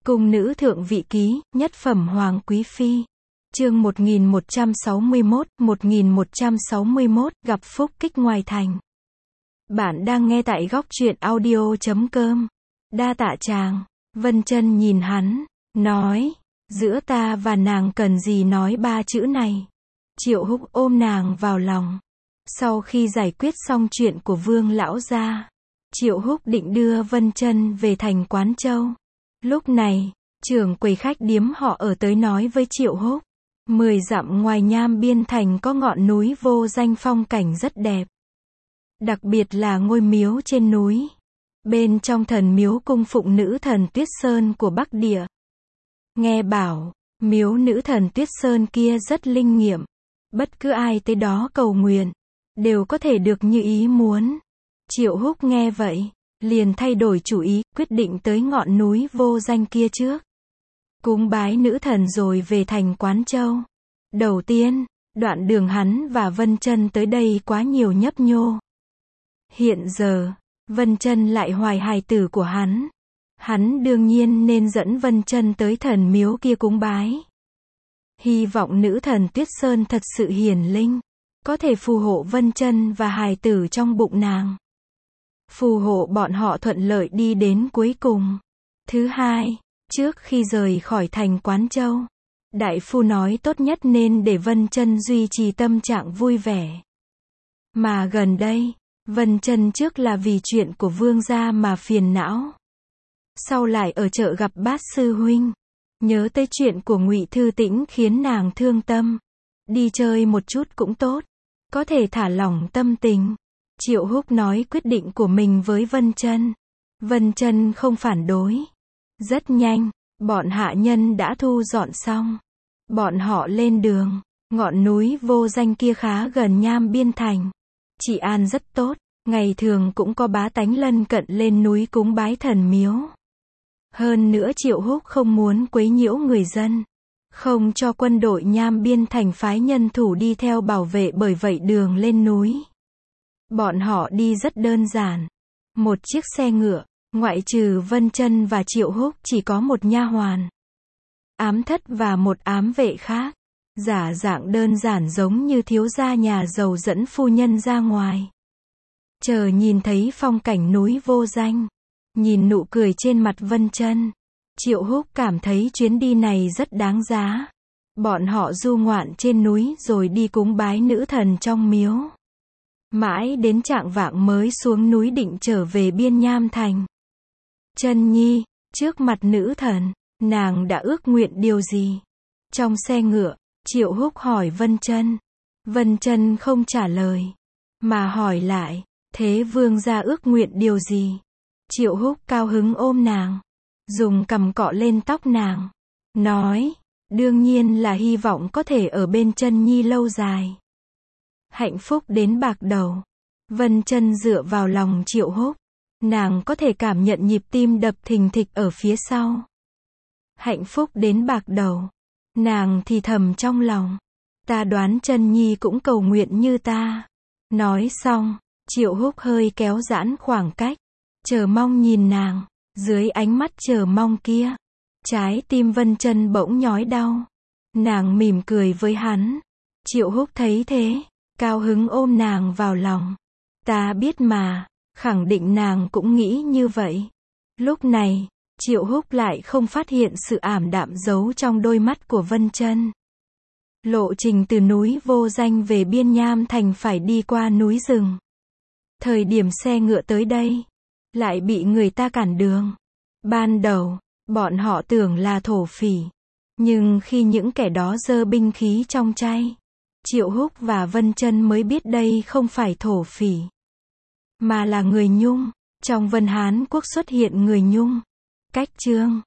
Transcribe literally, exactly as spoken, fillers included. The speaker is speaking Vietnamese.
Cung nữ thượng vị ký, nhất phẩm hoàng quý phi. Chương một nghìn một trăm sáu mươi mốt, một nghìn một trăm sáu mươi mốt, gặp phúc kích ngoài thành. Bạn đang nghe tại góc truyện audio chấm com. Đa tạ chàng. Vân Chân nhìn hắn, nói, giữa ta và nàng cần gì nói ba chữ này. Triệu Húc ôm nàng vào lòng. Sau khi giải quyết xong chuyện của Vương lão gia, Triệu Húc định đưa Vân Chân về thành Quán Châu. Lúc này, trưởng quầy khách điếm họ ở tới nói với Triệu Húc, mười dặm ngoài Nham Biên thành có ngọn núi vô danh phong cảnh rất đẹp. Đặc biệt là ngôi miếu trên núi. Bên trong thần miếu cung phụng nữ thần Tuyết Sơn của Bắc Địa. Nghe bảo, miếu nữ thần Tuyết Sơn kia rất linh nghiệm. Bất cứ ai tới đó cầu nguyện, đều có thể được như ý muốn. Triệu Húc nghe vậy, liền thay đổi chủ ý, quyết định tới ngọn núi vô danh kia trước. Cúng bái nữ thần rồi về thành Quán Châu. Đầu tiên, đoạn đường hắn và Vân Chân tới đây quá nhiều nhấp nhô. Hiện giờ, Vân Chân lại hoài hài tử của hắn. Hắn đương nhiên nên dẫn Vân Chân tới thần miếu kia cúng bái. Hy vọng nữ thần Tuyết Sơn thật sự hiển linh, có thể phù hộ Vân Chân và hài tử trong bụng nàng. Phù hộ bọn họ thuận lợi đi đến cuối cùng. Thứ hai, trước khi rời khỏi thành Quán Châu, đại phu nói tốt nhất nên để Vân Chân duy trì tâm trạng vui vẻ. Mà gần đây, Vân Chân trước là vì chuyện của Vương gia mà phiền não. Sau lại ở chợ gặp Bát sư huynh, nhớ tới chuyện của Ngụy Thư Tĩnh khiến nàng thương tâm. Đi chơi một chút cũng tốt, có thể thả lỏng tâm tình. Triệu Húc nói quyết định của mình với Vân Chân. Vân Chân không phản đối. Rất nhanh, bọn hạ nhân đã thu dọn xong. Bọn họ lên đường. Ngọn núi vô danh kia khá gần Nham Biên thành. Trị an rất tốt, ngày thường cũng có bá tánh lân cận lên núi cúng bái thần miếu. Hơn nữa Triệu Húc không muốn quấy nhiễu người dân, không cho quân đội Nham Biên thành phái nhân thủ đi theo bảo vệ, bởi vậy đường lên núi. Bọn họ đi rất đơn giản. Một chiếc xe ngựa, ngoại trừ Vân Chân và Triệu Húc chỉ có một nha hoàn, ám thất và một ám vệ khác. Giả dạng đơn giản giống như thiếu gia nhà giàu dẫn phu nhân ra ngoài. Chờ nhìn thấy phong cảnh núi vô danh, nhìn nụ cười trên mặt Vân Chân, Triệu Húc cảm thấy chuyến đi này rất đáng giá. Bọn họ du ngoạn trên núi rồi đi cúng bái nữ thần trong miếu. Mãi đến chạng vạng mới xuống núi định trở về Biên Nham thành. Chân nhi, trước mặt nữ thần, nàng đã ước nguyện điều gì? Trong xe ngựa, Triệu Húc hỏi Vân Chân. Vân Chân không trả lời, mà hỏi lại, thế vương gia ước nguyện điều gì? Triệu Húc cao hứng ôm nàng, dùng cằm cọ lên tóc nàng, nói, đương nhiên là hy vọng có thể ở bên Chân nhi lâu dài. Hạnh phúc đến bạc đầu. Vân Chân dựa vào lòng Triệu Húc, nàng có thể cảm nhận nhịp tim đập thình thịch ở phía sau. Hạnh phúc đến bạc đầu. Nàng thì thầm trong lòng, ta đoán Chân nhi cũng cầu nguyện như ta. Nói xong, Triệu Húc hơi kéo giãn khoảng cách, chờ mong nhìn nàng. Dưới ánh mắt chờ mong kia, trái tim Vân Chân bỗng nhói đau. Nàng mỉm cười với hắn. Triệu Húc thấy thế, cao hứng ôm nàng vào lòng. Ta biết mà, khẳng định nàng cũng nghĩ như vậy. Lúc này, Triệu Húc lại không phát hiện sự ảm đạm giấu trong đôi mắt của Vân Chân. Lộ trình từ núi vô danh về Biên Nham thành phải đi qua núi rừng. Thời điểm xe ngựa tới đây, lại bị người ta cản đường. Ban đầu, bọn họ tưởng là thổ phỉ. Nhưng khi những kẻ đó giơ binh khí trong tay, Triệu Húc và Vân Chân mới biết đây không phải thổ phỉ, mà là người Nhung. Trong Vân Hán quốc xuất hiện người Nhung. Cách chương